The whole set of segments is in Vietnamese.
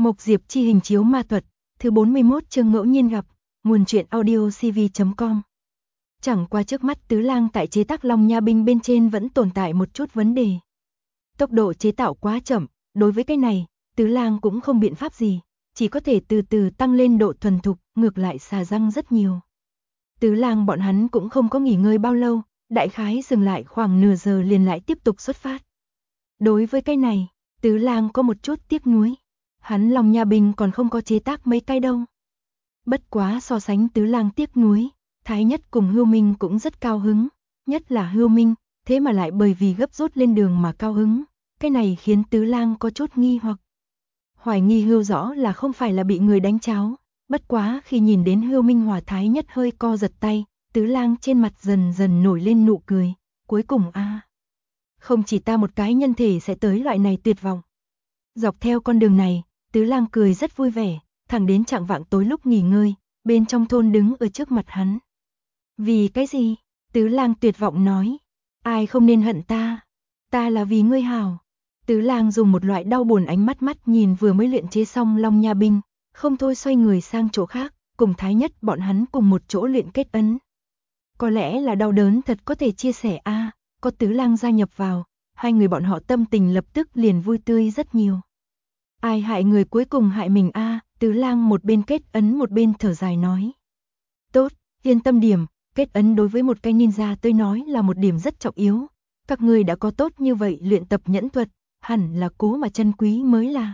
Mộc Diệp chi hình chiếu ma thuật, thứ 41 chương ngẫu nhiên gặp, nguồn truyện audio cv.com. Chẳng qua trước mắt Tứ Lang tại chế tác Long Nha binh bên trên vẫn tồn tại một chút vấn đề. Tốc độ chế tạo quá chậm, đối với cái này, Tứ Lang cũng không biện pháp gì, chỉ có thể từ từ tăng lên độ thuần thục, ngược lại xà răng rất nhiều. Tứ Lang bọn hắn cũng không có nghỉ ngơi bao lâu, đại khái dừng lại khoảng nửa giờ liền lại tiếp tục xuất phát. Đối với cái này, Tứ Lang có một chút tiếc nuối. Hắn Long Nha binh còn không có chế tác mấy cái đâu. Bất quá so sánh Tứ Lang tiếc nuối, Thái Nhất cùng Hưu Minh cũng rất cao hứng, nhất là Hưu Minh, thế mà lại bởi vì gấp rút lên đường mà cao hứng, cái này khiến Tứ Lang có chút nghi hoặc. Hoài nghi Hưu rõ là không phải là bị người đánh cháo, bất quá khi nhìn đến Hưu Minh hòa Thái Nhất hơi co giật tay, Tứ Lang trên mặt dần dần nổi lên nụ cười, cuối cùng không chỉ ta một cái nhân thể sẽ tới loại này tuyệt vọng. Dọc theo con đường này, Tứ Lang cười rất vui vẻ, thẳng đến chạng vạng tối lúc nghỉ ngơi, bên trong thôn đứng ở trước mặt hắn. Vì cái gì? Tứ Lang tuyệt vọng nói. Ai không nên hận ta? Ta là vì ngươi hảo. Tứ Lang dùng một loại đau buồn ánh mắt nhìn vừa mới luyện chế xong Long Nha binh, không thôi xoay người sang chỗ khác, cùng Thái Nhất bọn hắn cùng một chỗ luyện kết ấn. Có lẽ là đau đớn thật có thể chia sẻ có Tứ Lang gia nhập vào, hai người bọn họ tâm tình lập tức liền vui tươi rất nhiều. Ai hại người cuối cùng hại mình Tứ Lang một bên kết ấn một bên thở dài nói. Tốt, yên tâm điểm, kết ấn đối với một cái ninja tôi nói là một điểm rất trọng yếu. Các ngươi đã có tốt như vậy luyện tập nhẫn thuật, hẳn là cố mà chân quý mới là.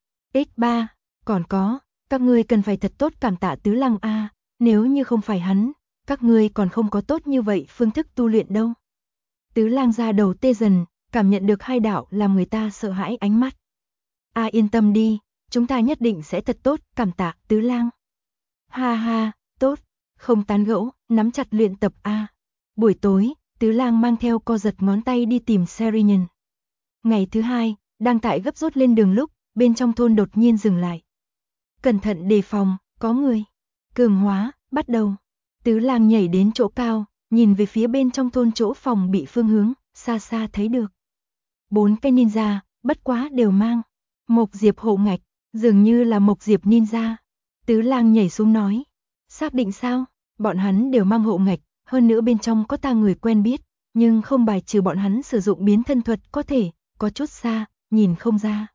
X3, còn có, các ngươi cần phải thật tốt cảm tạ Tứ Lang nếu như không phải hắn, các ngươi còn không có tốt như vậy phương thức tu luyện đâu. Tứ Lang ra đầu tê dần, cảm nhận được hai đạo làm người ta sợ hãi ánh mắt. Yên tâm đi, chúng ta nhất định sẽ thật tốt, cảm tạ Tứ Lang. Ha ha, tốt, không tán gẫu, nắm chặt luyện tập Buổi tối, Tứ Lang mang theo co giật ngón tay đi tìm Serian. Ngày thứ hai, đang tại gấp rút lên đường lúc, bên trong thôn đột nhiên dừng lại. Cẩn thận đề phòng, có người. Cường hóa, bắt đầu. Tứ Lang nhảy đến chỗ cao, nhìn về phía bên trong thôn chỗ phòng bị phương hướng, xa xa thấy được. 4 cái ninja, bất quá đều mang Mộc Diệp hộ ngạch, dường như là Mộc Diệp ninja. Tứ Lang nhảy xuống nói, xác định sao? Bọn hắn đều mang hộ ngạch, hơn nữa bên trong có ta người quen biết, nhưng không bài trừ bọn hắn sử dụng biến thân thuật có thể, có chút xa, nhìn không ra.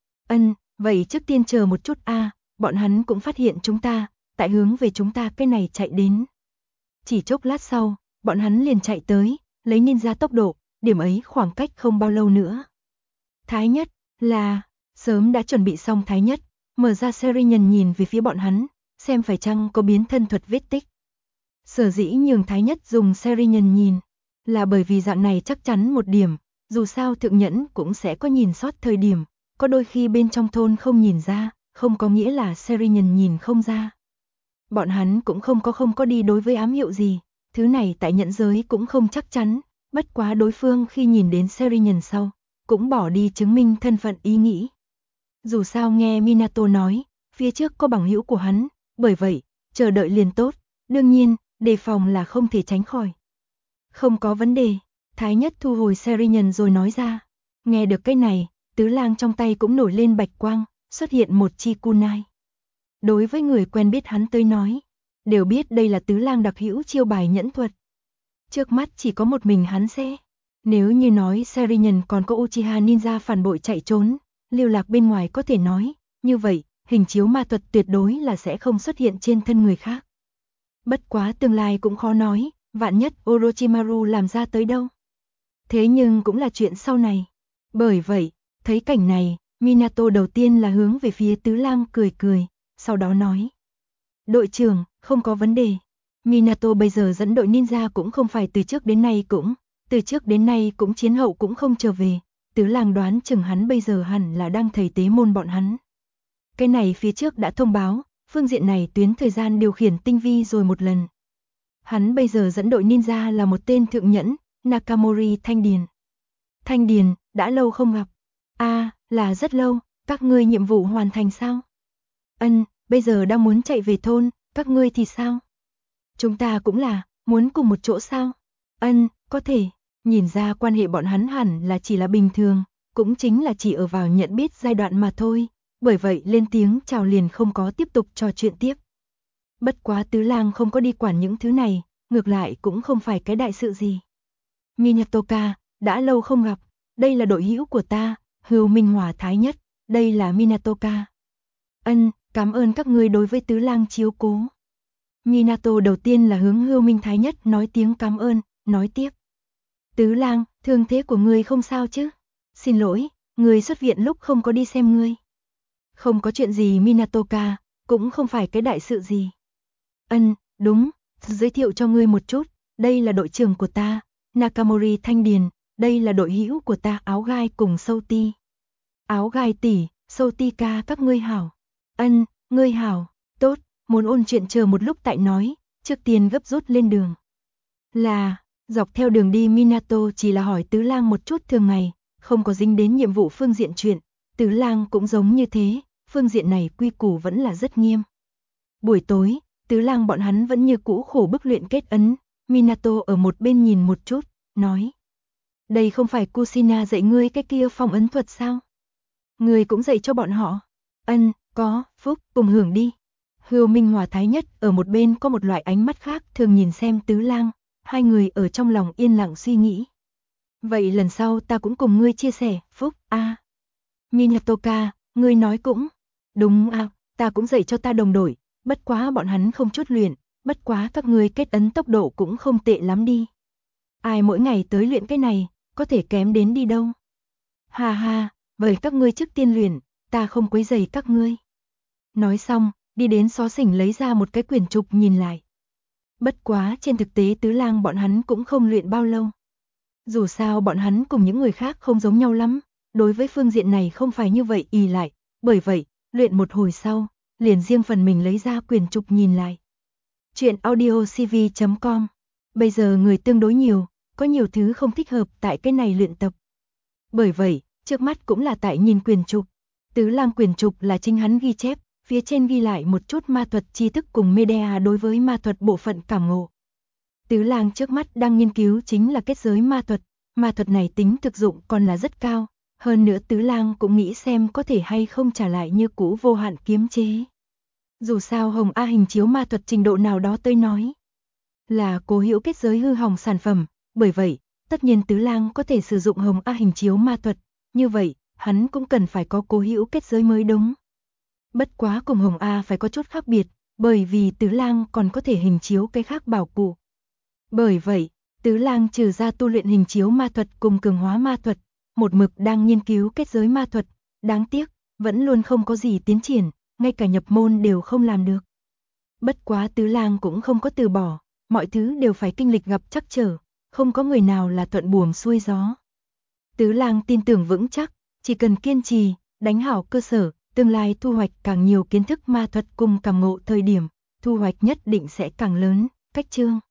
Vậy trước tiên chờ một chút bọn hắn cũng phát hiện chúng ta, tại hướng về chúng ta cái này chạy đến. Chỉ chốc lát sau, bọn hắn liền chạy tới, lấy ninja tốc độ, điểm ấy khoảng cách không bao lâu nữa. Thái Nhất, là, sớm đã chuẩn bị xong Thái Nhất, mở ra Serian nhìn về phía bọn hắn, xem phải chăng có biến thân thuật vết tích. Sở dĩ nhường Thái Nhất dùng Serian nhìn, là bởi vì dạng này chắc chắn một điểm, dù sao thượng nhẫn cũng sẽ có nhìn sót thời điểm, có đôi khi bên trong thôn không nhìn ra, không có nghĩa là Serian nhìn không ra. Bọn hắn cũng không có đi đối với ám hiệu gì, thứ này tại nhẫn giới cũng không chắc chắn, bất quá đối phương khi nhìn đến Serian sau, cũng bỏ đi chứng minh thân phận ý nghĩ. Dù sao nghe Minato nói, phía trước có bằng hữu của hắn, bởi vậy, chờ đợi liền tốt, đương nhiên, đề phòng là không thể tránh khỏi. Không có vấn đề, Thái Nhất thu hồi Serian rồi nói ra. Nghe được cái này, Tứ Lang trong tay cũng nổi lên bạch quang, xuất hiện một chi kunai. Đối với người quen biết hắn tới nói, đều biết đây là Tứ Lang đặc hữu chiêu bài nhẫn thuật. Trước mắt chỉ có một mình hắn sẽ. Nếu như nói Serian còn có Uchiha ninja phản bội chạy trốn, lưu lạc bên ngoài có thể nói, như vậy, hình chiếu ma thuật tuyệt đối là sẽ không xuất hiện trên thân người khác. Bất quá tương lai cũng khó nói, vạn nhất Orochimaru làm ra tới đâu. Thế nhưng cũng là chuyện sau này. Bởi vậy, thấy cảnh này, Minato đầu tiên là hướng về phía Tứ Lang cười cười, sau đó nói. Đội trưởng, không có vấn đề. Minato bây giờ dẫn đội ninja cũng không phải từ trước đến nay cũng chiến hậu cũng không trở về. Tứ Lang đoán chừng hắn bây giờ hẳn là đang thầy tế môn bọn hắn. Cái này phía trước đã thông báo, phương diện này tuyến thời gian điều khiển tinh vi rồi một lần. Hắn bây giờ dẫn đội ninja là một tên thượng nhẫn, Nakamori Thanh Điền. Thanh Điền, đã lâu không gặp. Là rất lâu, các ngươi nhiệm vụ hoàn thành sao? Bây giờ đang muốn chạy về thôn, các ngươi thì sao? Chúng ta cũng là, muốn cùng một chỗ sao? Có thể, nhìn ra quan hệ bọn hắn hẳn là chỉ là bình thường, cũng chính là chỉ ở vào nhận biết giai đoạn mà thôi. bởi vậy lên tiếng chào liền không có tiếp tục trò chuyện tiếp. Bất quá Tứ Lang không có đi quản những thứ này, ngược lại cũng không phải cái đại sự gì. Minatoka, đã lâu không gặp, đây là đội hữu của ta, Hưu Minh Hòa Thái Nhất, đây là Minatoka. Cảm ơn các ngươi đối với Tứ Lang chiếu cố. Minato đầu tiên là hướng Hưu Minh Thái Nhất nói tiếng cảm ơn, nói tiếp. Tứ Lang, thương thế của ngươi không sao chứ? Xin lỗi, ngươi xuất viện lúc không có đi xem ngươi. Không có chuyện gì Minatoka, cũng không phải cái đại sự gì. Đúng, giới thiệu cho ngươi một chút, đây là đội trưởng của ta, Nakamori Thanh Điền, đây là đội hữu của ta Áo Gai cùng Sâu Ti. Áo Gai tỷ, Sâu Ti ca các ngươi hảo. Ngươi hảo, tốt, muốn ôn chuyện chờ một lúc tại nói, trước tiên gấp rút lên đường. Dọc theo đường đi Minato chỉ là hỏi Tứ Lang một chút thường ngày, không có dính đến nhiệm vụ phương diện chuyện, Tứ Lang cũng giống như thế, phương diện này quy củ vẫn là rất nghiêm. Buổi tối, Tứ Lang bọn hắn vẫn như cũ khổ bức luyện kết ấn, Minato ở một bên nhìn một chút, nói. Đây không phải Kushina dạy ngươi cái kia phong ấn thuật sao? Ngươi cũng dạy cho bọn họ. Có, Phúc, cùng hưởng đi. Hưu Minh Hòa Thái Nhất ở một bên có một loại ánh mắt khác thường nhìn xem Tứ Lang, hai người ở trong lòng yên lặng suy nghĩ. Vậy lần sau ta cũng cùng ngươi chia sẻ, Phúc, Minatoka, ngươi nói cũng. Đúng ta cũng dạy cho ta đồng đội, bất quá bọn hắn không chút luyện, bất quá các ngươi kết ấn tốc độ cũng không tệ lắm đi. Ai mỗi ngày tới luyện cái này, có thể kém đến đi đâu. Vậy các ngươi trước tiên luyện, ta không quấy rầy các ngươi. Nói xong, đi đến xó xỉnh lấy ra một cái quyển trục nhìn lại. Bất quá trên thực tế Tứ Lang bọn hắn cũng không luyện bao lâu. Dù sao bọn hắn cùng những người khác không giống nhau lắm, đối với phương diện này không phải như vậy ì lại, bởi vậy, luyện một hồi sau, liền riêng phần mình lấy ra quyển trục nhìn lại. Chuyện audiocv.com. Bây giờ người tương đối nhiều, có nhiều thứ không thích hợp tại cái này luyện tập. Bởi vậy, trước mắt cũng là tại nhìn quyển trục. Tứ Lang quyển trục là chính hắn ghi chép, phía trên ghi lại một chút ma thuật tri thức cùng media đối với ma thuật bộ phận cảm ngộ. Tứ Lang trước mắt đang nghiên cứu chính là kết giới ma thuật này tính thực dụng còn là rất cao, hơn nữa Tứ Lang cũng nghĩ xem có thể hay không trả lại như cũ vô hạn kiếm chế. Dù sao Hồng A hình chiếu ma thuật trình độ nào đó tôi nói là cố hữu kết giới hư hỏng sản phẩm, bởi vậy, tất nhiên Tứ Lang có thể sử dụng Hồng A hình chiếu ma thuật, như vậy, hắn cũng cần phải có cố hữu kết giới mới đúng. Bất quá cùng Hồng A phải có chút khác biệt, bởi vì Tứ Lang còn có thể hình chiếu cái khác bảo cụ. Bởi vậy, Tứ Lang trừ ra tu luyện hình chiếu ma thuật cùng cường hóa ma thuật, một mực đang nghiên cứu kết giới ma thuật, đáng tiếc, vẫn luôn không có gì tiến triển, ngay cả nhập môn đều không làm được. Bất quá Tứ Lang cũng không có từ bỏ, mọi thứ đều phải kinh lịch gặp trắc trở, không có người nào là thuận buồm xuôi gió. Tứ Lang tin tưởng vững chắc, chỉ cần kiên trì, đánh hảo cơ sở, tương lai thu hoạch càng nhiều kiến thức ma thuật cùng cảm ngộ thời điểm, thu hoạch nhất định sẽ càng lớn. Cách chương